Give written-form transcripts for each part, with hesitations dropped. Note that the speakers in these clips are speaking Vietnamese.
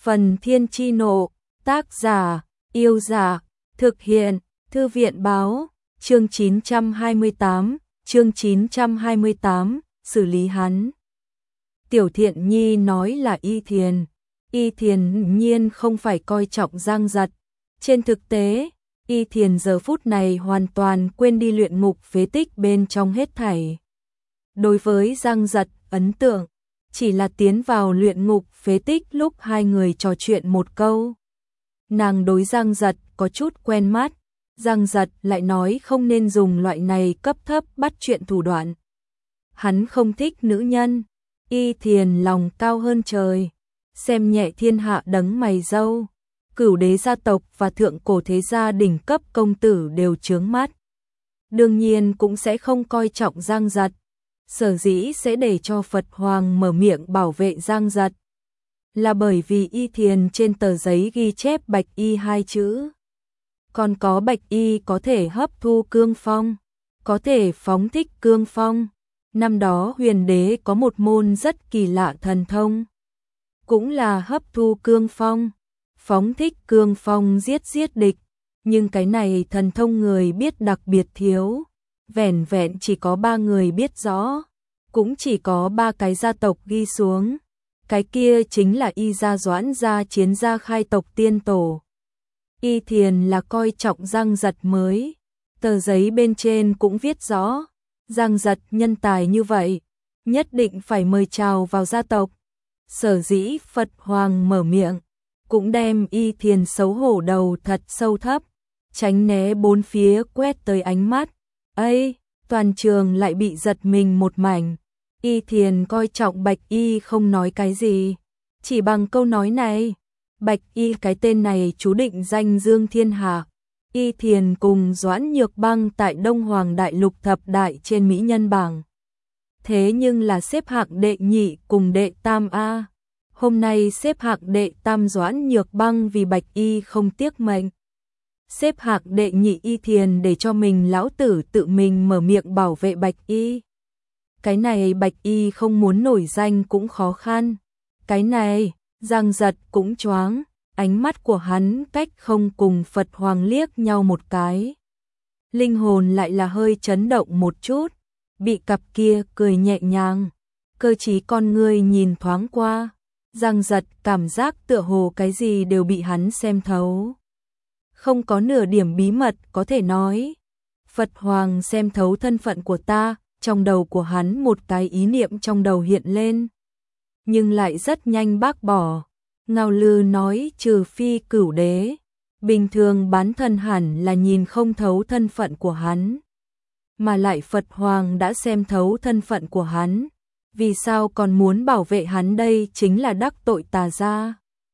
Phần Thiên Chi Nộ, tác giả, Yêu Giả, thực hiện, Thư viện Báo, chương 928, xử lý hắn. Tiểu Thiện Nhi nói là Y Thiền nhiên không phải coi trọng Giang Giật. Trên thực tế, Y Thiền giờ phút này hoàn toàn quên đi luyện ngục phế tích bên trong hết thảy. Đối với Giang Giật, ấn tượng chỉ là tiến vào luyện ngục phế tích lúc hai người trò chuyện một câu. Nàng đối Giang Giật có chút quen mắt, Giang Giật lại nói không nên dùng loại này cấp thấp bắt chuyện thủ đoạn. Hắn không thích nữ nhân. Y Thiền lòng cao hơn trời, xem nhẹ thiên hạ đấng mày râu. Cửu đế gia tộc và thượng cổ thế gia đỉnh cấp công tử đều chướng mắt. Đương nhiên cũng sẽ không coi trọng Giang Giật. Sở dĩ sẽ để cho Phật Hoàng mở miệng bảo vệ Giang Giật là bởi vì Y Thiền trên tờ giấy ghi chép bạch y hai chữ. Còn có bạch y có thể hấp thu cương phong, có thể phóng thích cương phong. Năm đó Huyền Đế có một môn rất kỳ lạ thần thông, cũng là hấp thu cương phong, phóng thích cương phong giết địch. Nhưng cái này thần thông người biết đặc biệt thiếu, vẻn vẹn chỉ có 3 người biết rõ, cũng chỉ có 3 cái gia tộc ghi xuống. Cái kia chính là Y gia, Doãn gia, Chiến gia, khai tộc tiên tổ. Y Thiền là coi trọng Giang Giật mới. Tờ giấy bên trên cũng viết rõ, Giang Giật nhân tài như vậy, nhất định phải mời chào vào gia tộc. Sở dĩ Phật Hoàng mở miệng, cũng đem Y Thiền xấu hổ đầu thật sâu thấp, tránh né bốn phía quét tới ánh mắt. Ây, toàn trường lại bị giật mình một mảnh. Y Thiền coi trọng bạch y không nói cái gì, chỉ bằng câu nói này. Bạch y cái tên này chú định danh dương thiên hạ. Y Thiền cùng Doãn Nhược Băng tại Đông Hoàng Đại Lục thập đại trên mỹ nhân bảng. Thế nhưng là xếp hạng đệ nhị cùng đệ tam A. Hôm nay xếp hạng đệ tam Doãn Nhược Băng vì bạch y không tiếc mệnh. Xếp hạng đệ nhị Y Thiền để cho mình lão tử tự mình mở miệng bảo vệ bạch y. Cái này bạch y không muốn nổi danh cũng khó khăn. Cái này, Giang Giật cũng choáng, ánh mắt của hắn cách không cùng Phật Hoàng liếc nhau một cái. Linh hồn lại là hơi chấn động một chút, bị cặp kia cười nhẹ nhàng, cơ trí con ngươi nhìn thoáng qua. Giang Giật cảm giác tựa hồ cái gì đều bị hắn xem thấu. Không có nửa điểm bí mật có thể nói. Phật Hoàng xem thấu thân phận của ta, trong đầu của hắn một cái ý niệm trong đầu hiện lên. Nhưng lại rất nhanh bác bỏ. Ngao Lư nói trừ phi cửu đế, bình thường bán thần hẳn là nhìn không thấu thân phận của hắn. Mà lại Phật Hoàng đã xem thấu thân phận của hắn. Vì sao còn muốn bảo vệ hắn đây, chính là đắc tội Tà gia,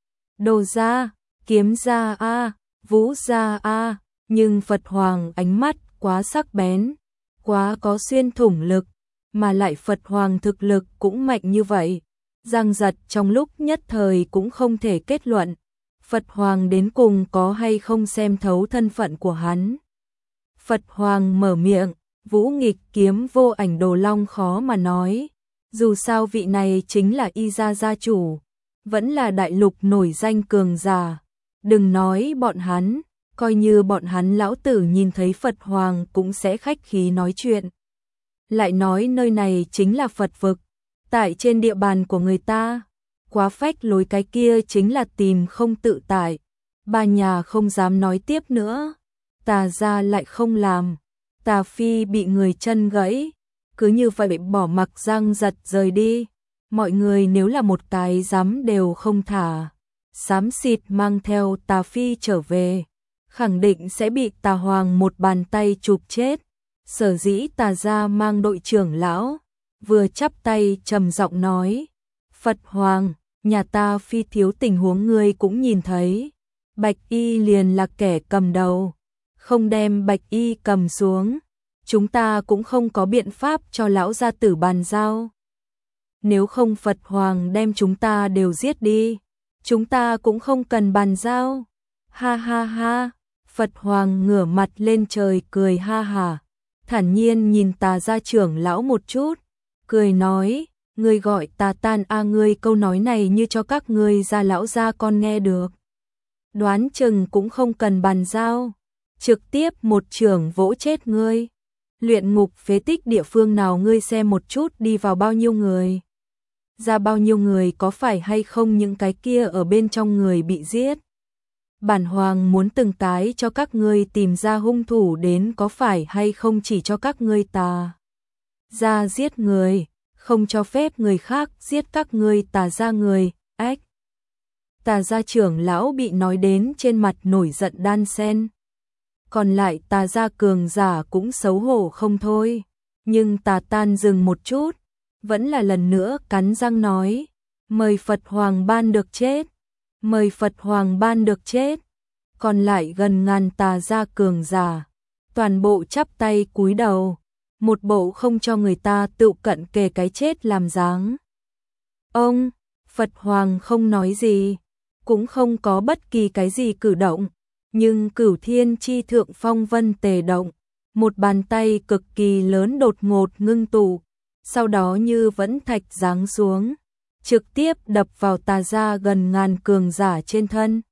Đồ gia, Kiếm gia a, Vũ gia a. Nhưng Phật Hoàng ánh mắt quá sắc bén, quá có xuyên thủng lực, mà lại Phật Hoàng thực lực cũng mạnh như vậy. Giang Giật trong lúc nhất thời cũng không thể kết luận Phật Hoàng đến cùng có hay không xem thấu thân phận của hắn. Phật Hoàng mở miệng, Vũ Nghịch Kiếm Vô Ảnh Đồ Long khó mà nói. Dù sao vị này chính là Y gia gia chủ, vẫn là đại lục nổi danh cường giả. Đừng nói bọn hắn, coi như bọn hắn lão tử nhìn thấy Phật Hoàng cũng sẽ khách khí nói chuyện. Lại nói nơi này chính là Phật vực, tại trên địa bàn của người ta, quá phách lối, cái kia chính là tìm không tự tại. Ba nhà không dám nói tiếp nữa, Tà gia lại không làm, Tà phi bị người chân gãy, cứ như vậy bỏ mặc Giang Giật rời đi. Mọi người nếu là một cái dám đều không thả, xám xịt mang theo Tà phi trở về, khẳng định sẽ bị Tà Hoàng một bàn tay chụp chết. Sở dĩ Tà gia mang đội trưởng lão, vừa chắp tay trầm giọng nói, Phật Hoàng, nhà ta phi thiếu tình huống ngươi cũng nhìn thấy, bạch y liền là kẻ cầm đầu, không đem bạch y cầm xuống, chúng ta cũng không có biện pháp cho lão gia tử bàn giao. Nếu không Phật Hoàng đem chúng ta đều giết đi, chúng ta cũng không cần bàn giao. Ha ha ha. Phật Hoàng ngửa mặt lên trời cười ha hả, thản nhiên nhìn Tà gia trưởng lão một chút, cười nói, Ngươi gọi ta Tan a, ngươi câu nói này như cho các ngươi gia lão gia con nghe được. Đoán chừng cũng không cần bàn giao, trực tiếp một chưởng vỗ chết ngươi. Luyện ngục phế tích địa phương nào ngươi xem một chút, đi vào bao nhiêu người, ra bao nhiêu người, có phải hay không những cái kia ở bên trong người bị giết. Bản hoàng muốn từng cái cho các ngươi tìm ra hung thủ đến, có phải hay không chỉ cho các ngươi tà ra giết người, không cho phép người khác giết các ngươi tà ra người. Ách! Tà gia trưởng lão bị nói đến trên mặt nổi giận đan sen. Còn lại tà gia cường giả cũng xấu hổ không thôi. Nhưng Tà Tan dừng một chút, vẫn là lần nữa cắn răng nói, mời Phật Hoàng ban được chết, mời Phật Hoàng ban được chết. Còn lại gần ngàn tà gia cường giả, toàn bộ chắp tay cúi đầu, một bộ không cho người ta tự cận kề cái chết làm dáng. Ông, Phật Hoàng không nói gì, cũng không có bất kỳ cái gì cử động, nhưng Cửu Thiên chi thượng phong vân tề động, một bàn tay cực kỳ lớn đột ngột ngưng tụ, sau đó như vẫn thạch giáng xuống, trực tiếp đập vào tà gia gần ngàn cường giả trên thân.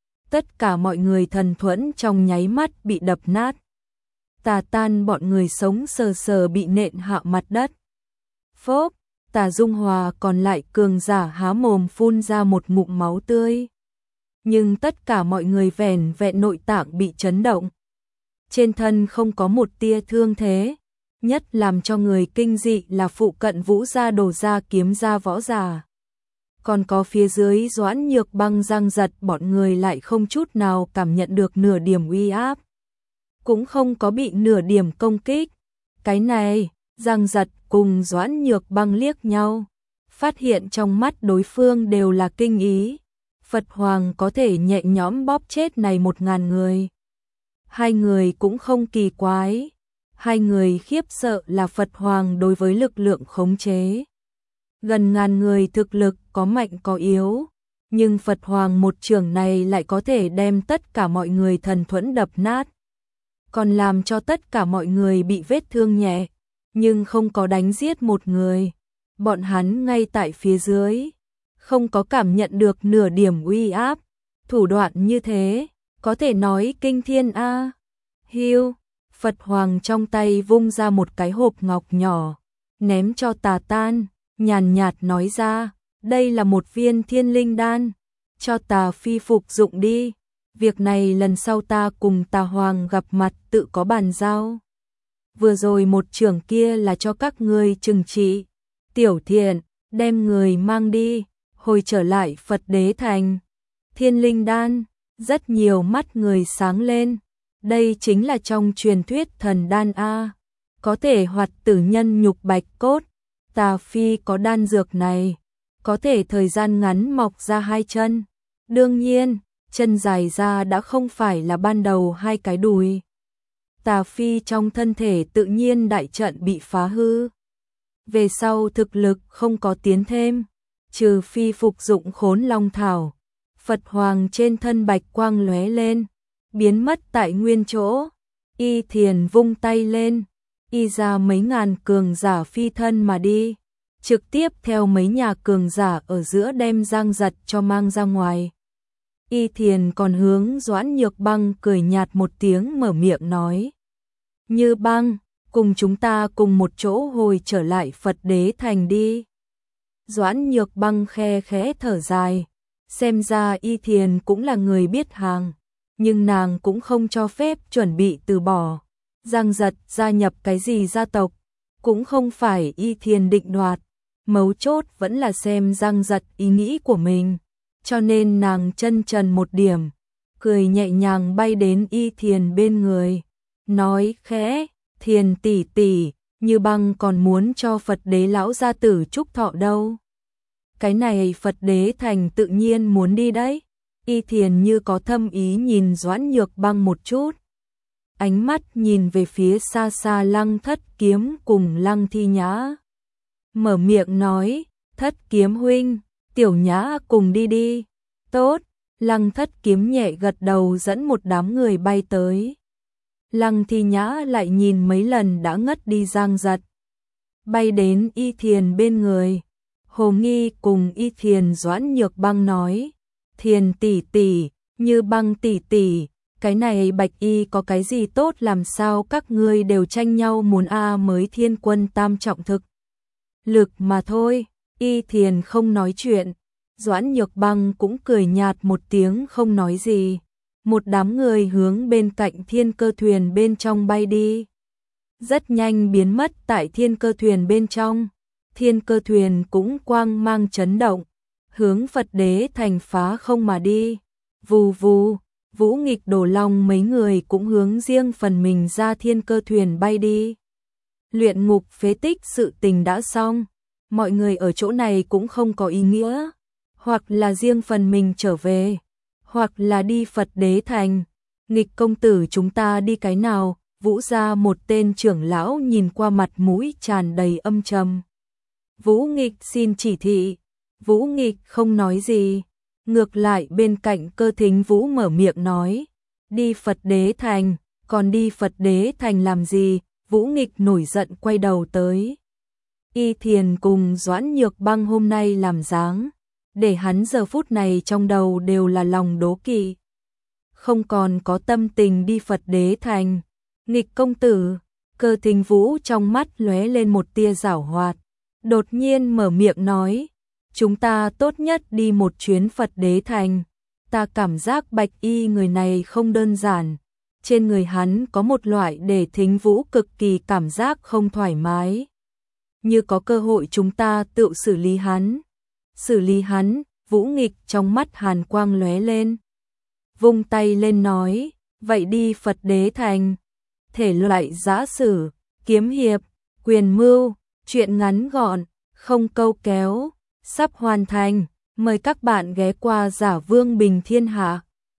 Tất cả mọi người thần thuẫn trong nháy mắt bị đập nát. Tà Tan bọn người sống sờ sờ bị nện hạ mặt đất. Phốp, Tà Dung Hòa còn lại cường giả há mồm phun ra một ngụm máu tươi. Nhưng tất cả mọi người vẻn vẹn nội tạng bị chấn động. Trên thân không có một tia thương thế. Nhất làm cho người kinh dị là phụ cận Vũ gia Đồ gia Kiếm gia võ giả. Còn có phía dưới Doãn Nhược Băng Giang Giật, bọn người lại không chút nào cảm nhận được nửa điểm uy áp. Cũng không có bị nửa điểm công kích. Cái này, Giang Giật cùng Doãn Nhược Băng liếc nhau, phát hiện trong mắt đối phương đều là kinh ý. Phật Hoàng có thể nhẹ nhõm bóp chết này 1000 người. Hai người cũng không kỳ quái. Hai người khiếp sợ là Phật Hoàng đối với lực lượng khống chế. Gần ngàn người thực lực có mạnh có yếu, nhưng Phật Hoàng một chưởng này lại có thể đem tất cả mọi người thần thuẫn đập nát. Còn làm cho tất cả mọi người bị vết thương nhẹ, nhưng không có đánh giết một người. Bọn hắn ngay tại phía dưới, không có cảm nhận được nửa điểm uy áp. Thủ đoạn như thế, có thể nói kinh thiên a. Hiu, Phật Hoàng trong tay vung ra một cái hộp ngọc nhỏ, ném cho Tà Tan, nhàn nhạt nói ra, đây là một viên thiên linh đan, cho Tà Phi phục dụng đi. Việc này lần sau ta cùng Tà Hoàng gặp mặt tự có bàn giao. Vừa rồi một chưởng kia là cho các ngươi trừng trị. Tiểu Thiện, đem người mang đi, hồi trở lại Phật Đế Thành. Thiên linh đan, rất nhiều mắt người sáng lên. Đây chính là trong truyền thuyết thần đan A, có thể hoạt tử nhân nhục bạch cốt. Tà Phi có đan dược này, có thể thời gian ngắn mọc ra 2 chân. Đương nhiên, chân dài ra đã không phải là ban đầu 2 cái đùi. Tà Phi trong thân thể tự nhiên đại trận bị phá hư. Về sau thực lực không có tiến thêm, trừ phi phục dụng Khốn Long Thảo. Phật Hoàng trên thân bạch quang lóe lên, biến mất tại nguyên chỗ. Y Thiền vung tay lên, y ra mấy ngàn cường giả phi thân mà đi, trực tiếp theo mấy nhà cường giả ở giữa đem Giang Giật cho mang ra ngoài. Y Thiền còn hướng Doãn Nhược Băng cười nhạt một tiếng mở miệng nói, Như Băng, cùng chúng ta cùng một chỗ hồi trở lại Phật Đế Thành đi. Doãn Nhược Băng khe khẽ thở dài, xem ra Y Thiền cũng là người biết hàng, nhưng nàng cũng không cho phép chuẩn bị từ bỏ. Giang Giật gia nhập cái gì gia tộc, cũng không phải Y Thiền định đoạt, mấu chốt vẫn là xem Giang Giật ý nghĩ của mình, cho nên nàng chân trần một điểm, cười nhẹ nhàng bay đến Y Thiền bên người, nói khẽ, Thiền tỷ tỷ, Như Băng còn muốn cho Phật Đế lão gia tử chúc thọ đâu. Cái này Phật Đế Thành tự nhiên muốn đi đấy. Y Thiền như có thâm ý nhìn Doãn Nhược Băng một chút. Ánh mắt nhìn về phía xa xa Lăng Thất Kiếm cùng Lăng Thi Nhã. Mở miệng nói, Thất Kiếm huynh, Tiểu Nhã cùng đi đi. Tốt, Lăng Thất Kiếm nhẹ gật đầu dẫn một đám người bay tới. Lăng Thi Nhã lại nhìn mấy lần đã ngất đi Giang Giật. Bay đến Y Thiền bên người, Hồ Nghi cùng Y Thiền Doãn Nhược Băng nói, Thiền tỷ tỷ, Như Băng tỷ tỷ, cái này Bạch Y có cái gì tốt làm sao các ngươi đều tranh nhau muốn mới Thiên Quân tam trọng thực lực mà thôi. Y Thiền không nói chuyện, Doãn Nhược Băng cũng cười nhạt một tiếng không nói gì. Một đám người hướng bên cạnh thiên cơ thuyền bên trong bay đi. Rất nhanh biến mất tại thiên cơ thuyền bên trong. Thiên cơ thuyền cũng quang mang chấn động, hướng Phật Đế Thành phá không mà đi. Vù vù, Vũ Nghịch Đổ Long mấy người cũng hướng riêng phần mình ra thiên cơ thuyền bay đi. Luyện ngục phế tích sự tình đã xong, mọi người ở chỗ này cũng không có ý nghĩa, hoặc là riêng phần mình trở về, hoặc là đi Phật Đế Thành. Nghịch công tử chúng ta đi cái nào? Vũ gia một tên trưởng lão nhìn qua mặt mũi tràn đầy âm trầm. Vũ Nghịch xin chỉ thị. Vũ Nghịch không nói gì. Ngược lại bên cạnh Cơ Thính Vũ mở miệng nói, đi Phật Đế Thành, còn đi Phật Đế Thành làm gì? Vũ Nghịch nổi giận quay đầu tới. Y Thiền cùng Doãn Nhược Băng hôm nay làm dáng, để hắn giờ phút này trong đầu đều là lòng đố kỵ. Không còn có tâm tình đi Phật Đế Thành. Nghịch công tử, Cơ Thính Vũ trong mắt lóe lên một tia giảo hoạt, đột nhiên mở miệng nói, chúng ta tốt nhất đi một chuyến Phật Đế Thành. Ta cảm giác Bạch Y người này không đơn giản, trên người hắn có một loại để Thính Vũ cực kỳ cảm giác không thoải mái. Như có cơ hội chúng ta tự xử lý hắn. Xử lý hắn, Vũ Nghịch trong mắt hàn quang lóe lên. Vung tay lên nói, vậy đi Phật Đế Thành. Thể loại giã sử, kiếm hiệp, quyền mưu, truyện ngắn gọn, không câu kéo, sắp hoàn thành. Mời các bạn ghé qua Giả Vương Bình Thiên Hạ.